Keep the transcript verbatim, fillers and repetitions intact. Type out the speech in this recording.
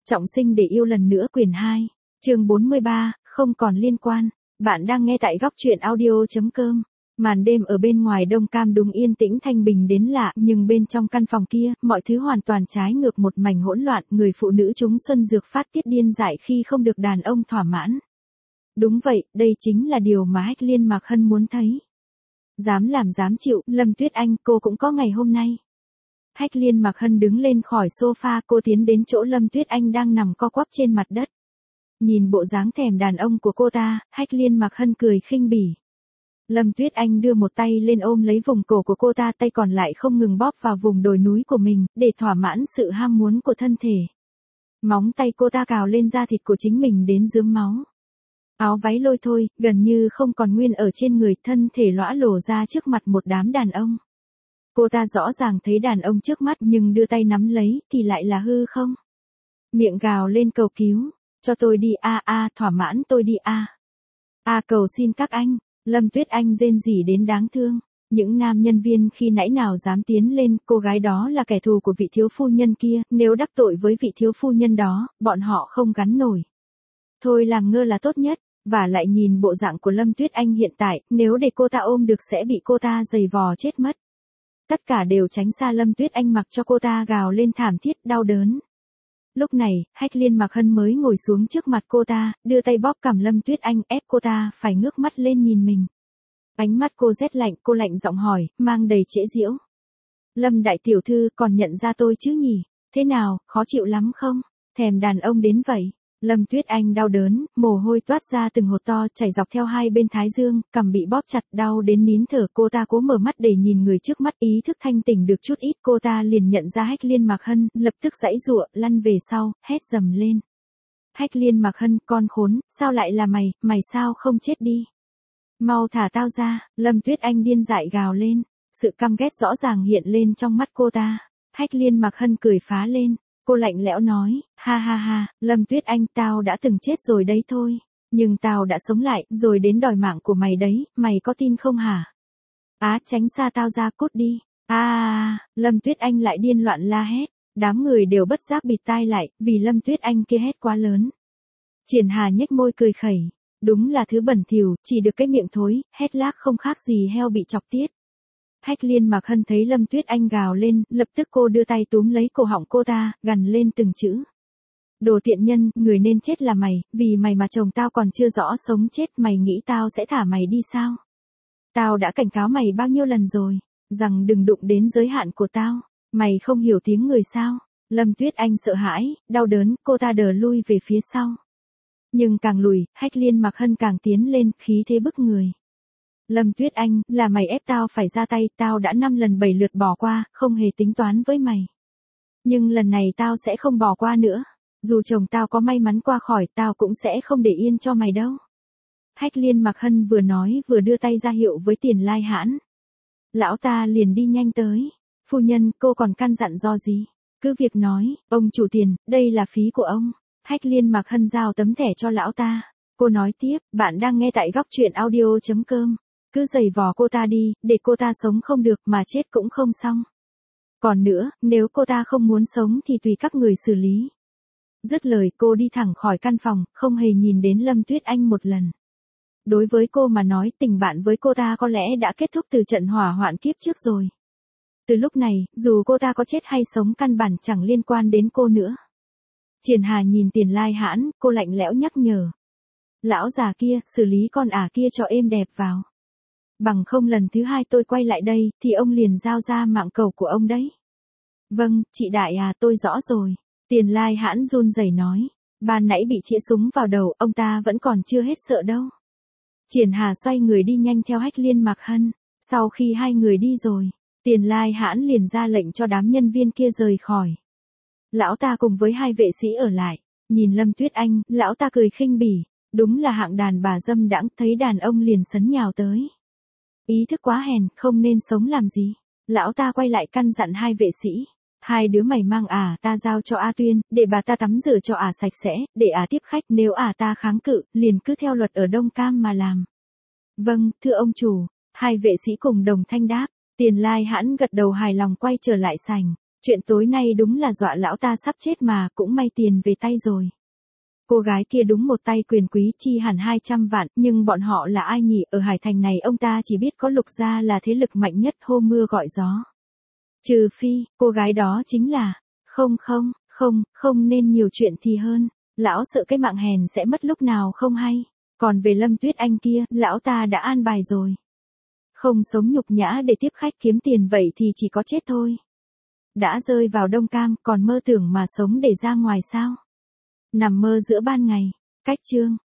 Trọng sinh để yêu lần nữa quyển hai, chương bốn mươi ba, không còn liên quan. Bạn đang nghe tại góc truyện audio chấm com. Màn đêm ở bên ngoài Đông Cam đúng yên tĩnh thanh bình đến lạ, nhưng bên trong căn phòng kia, mọi thứ hoàn toàn trái ngược, một mảnh hỗn loạn, người phụ nữ chúng xuân dược phát tiết điên dại khi không được đàn ông thỏa mãn. Đúng vậy, đây chính là điều mà Hách Liên Mạc Hân muốn thấy. Dám làm dám chịu, Lâm Tuyết Anh, cô cũng có ngày hôm nay. Hách Liên Mạc Hân đứng lên khỏi sofa, cô tiến đến chỗ Lâm Tuyết Anh đang nằm co quắp trên mặt đất. Nhìn bộ dáng thèm đàn ông của cô ta, Hách Liên Mạc Hân cười khinh bỉ. Lâm Tuyết Anh đưa một tay lên ôm lấy vùng cổ của cô ta, tay còn lại không ngừng bóp vào vùng đồi núi của mình, để thỏa mãn sự ham muốn của thân thể. Móng tay cô ta cào lên da thịt của chính mình đến rướm máu. Áo váy lôi thôi, gần như không còn nguyên ở trên người, thân thể lõa lồ ra trước mặt một đám đàn ông. Cô ta rõ ràng thấy đàn ông trước mắt nhưng đưa tay nắm lấy thì lại là hư không. Miệng gào lên cầu cứu, cho tôi đi a a, thỏa mãn tôi đi a. A cầu xin các anh. Lâm Tuyết Anh rên rỉ đến đáng thương. Những nam nhân viên khi nãy nào dám tiến lên, cô gái đó là kẻ thù của vị thiếu phu nhân kia, nếu đắc tội với vị thiếu phu nhân đó, bọn họ không gắn nổi. Thôi làm ngơ là tốt nhất, và lại nhìn bộ dạng của Lâm Tuyết Anh hiện tại, nếu để cô ta ôm được sẽ bị cô ta giày vò chết mất. Tất cả đều tránh xa Lâm Tuyết Anh, mặc cho cô ta gào lên thảm thiết đau đớn. Lúc này, Hách Liên Mạc Hân mới ngồi xuống trước mặt cô ta, đưa tay bóp cằm Lâm Tuyết Anh, ép cô ta phải ngước mắt lên nhìn mình. Ánh mắt cô rét lạnh, cô lạnh giọng hỏi, mang đầy trễ giễu. Lâm đại tiểu thư còn nhận ra tôi chứ nhỉ? Thế nào, khó chịu lắm không? Thèm đàn ông đến vậy. Lâm Tuyết Anh đau đớn, mồ hôi toát ra từng hột to chảy dọc theo hai bên thái dương, cằm bị bóp chặt đau đến nín thở. Cô ta cố mở mắt để nhìn người trước mắt, ý thức thanh tỉnh được chút ít, cô ta liền nhận ra Hách Liên Mạc Hân, lập tức giãy giụa, lăn về sau, hét dầm lên. Hách Liên Mạc Hân, con khốn, sao lại là mày, mày sao không chết đi? Mau thả tao ra, Lâm Tuyết Anh điên dại gào lên, sự căm ghét rõ ràng hiện lên trong mắt cô ta. Hách Liên Mạc Hân cười phá lên. Cô lạnh lẽo nói, ha ha ha, Lâm Tuyết Anh, tao đã từng chết rồi đấy thôi. Nhưng tao đã sống lại, rồi đến đòi mạng của mày đấy, mày có tin không hả? Á, tránh xa tao ra, cút đi. À, à, Lâm Tuyết Anh lại điên loạn la hét. Đám người đều bất giác bịt tai lại, vì Lâm Tuyết Anh kia hét quá lớn. Triển Hà nhếch môi cười khẩy. Đúng là thứ bẩn thỉu, chỉ được cái miệng thối, hét lác không khác gì heo bị chọc tiết. Hách Liên Mạc Hân thấy Lâm Tuyết Anh gào lên, lập tức cô đưa tay túm lấy cổ họng cô ta, gằn lên từng chữ. Đồ tiện nhân, người nên chết là mày, vì mày mà chồng tao còn chưa rõ sống chết, mày nghĩ tao sẽ thả mày đi sao? Tao đã cảnh cáo mày bao nhiêu lần rồi, rằng đừng đụng đến giới hạn của tao, mày không hiểu tiếng người sao? Lâm Tuyết Anh sợ hãi, đau đớn, cô ta đờ lui về phía sau. Nhưng càng lùi, Hách Liên Mạc Hân càng tiến lên, khí thế bức người. Lâm Tuyết Anh, là mày ép tao phải ra tay, tao đã năm lần bảy lượt bỏ qua, không hề tính toán với mày. Nhưng lần này tao sẽ không bỏ qua nữa. Dù chồng tao có may mắn qua khỏi, tao cũng sẽ không để yên cho mày đâu. Hách Liên Mạc Hân vừa nói vừa đưa tay ra hiệu với Tiền Lai Hãn. Lão ta liền đi nhanh tới. Phu nhân, cô còn căn dặn do gì? Cứ việc nói, ông chủ Tiền, đây là phí của ông. Hách Liên Mạc Hân giao tấm thẻ cho lão ta. Cô nói tiếp, bạn đang nghe tại góc truyện audio chấm com. Cứ giày vò cô ta đi, để cô ta sống không được mà chết cũng không xong. Còn nữa, nếu cô ta không muốn sống thì tùy các người xử lý. Dứt lời cô đi thẳng khỏi căn phòng, không hề nhìn đến Lâm Tuyết Anh một lần. Đối với cô mà nói, tình bạn với cô ta có lẽ đã kết thúc từ trận hỏa hoạn kiếp trước rồi. Từ lúc này, dù cô ta có chết hay sống căn bản chẳng liên quan đến cô nữa. Triển Hà nhìn Tiền Lai Hãn, cô lạnh lẽo nhắc nhở. Lão già kia, xử lý con ả kia cho êm đẹp vào. Bằng không lần thứ hai tôi quay lại đây, thì ông liền giao ra mạng cẩu của ông đấy. Vâng, chị đại à, tôi rõ rồi. Tiền Lai Hãn run rẩy nói. Ban nãy bị chĩa súng vào đầu, ông ta vẫn còn chưa hết sợ đâu. Triển Hà xoay người đi nhanh theo Hách Liên Mạc Hân. Sau khi hai người đi rồi, Tiền Lai Hãn liền ra lệnh cho đám nhân viên kia rời khỏi. Lão ta cùng với hai vệ sĩ ở lại. Nhìn Lâm Tuyết Anh, lão ta cười khinh bỉ. Đúng là hạng đàn bà dâm đãng, thấy đàn ông liền sấn nhào tới. Ý thức quá hèn, không nên sống làm gì. Lão ta quay lại căn dặn hai vệ sĩ. Hai đứa mày mang ả ta giao cho A Tuyên, để bà ta tắm rửa cho ả sạch sẽ, để ả tiếp khách, nếu ả ta kháng cự, liền cứ theo luật ở Đông Cam mà làm. Vâng, thưa ông chủ. Hai vệ sĩ cùng đồng thanh đáp. Tiền Lai Hãn gật đầu hài lòng quay trở lại sảnh. Chuyện tối nay đúng là dọa lão ta sắp chết mà, cũng may tiền về tay rồi. Cô gái kia đúng một tay quyền quý chi hẳn hai trăm vạn, nhưng bọn họ là ai nhỉ? Ở Hải Thành này ông ta chỉ biết có Lục gia là thế lực mạnh nhất hô mưa gọi gió. Trừ phi, cô gái đó chính là, không không, không, không nên nhiều chuyện thì hơn. Lão sợ cái mạng hèn sẽ mất lúc nào không hay. Còn về Lâm Tuyết Anh kia, lão ta đã an bài rồi. Không sống nhục nhã để tiếp khách kiếm tiền vậy thì chỉ có chết thôi. Đã rơi vào Đông Cam, còn mơ tưởng mà sống để ra ngoài sao? Nằm mơ giữa ban ngày. Cách chương.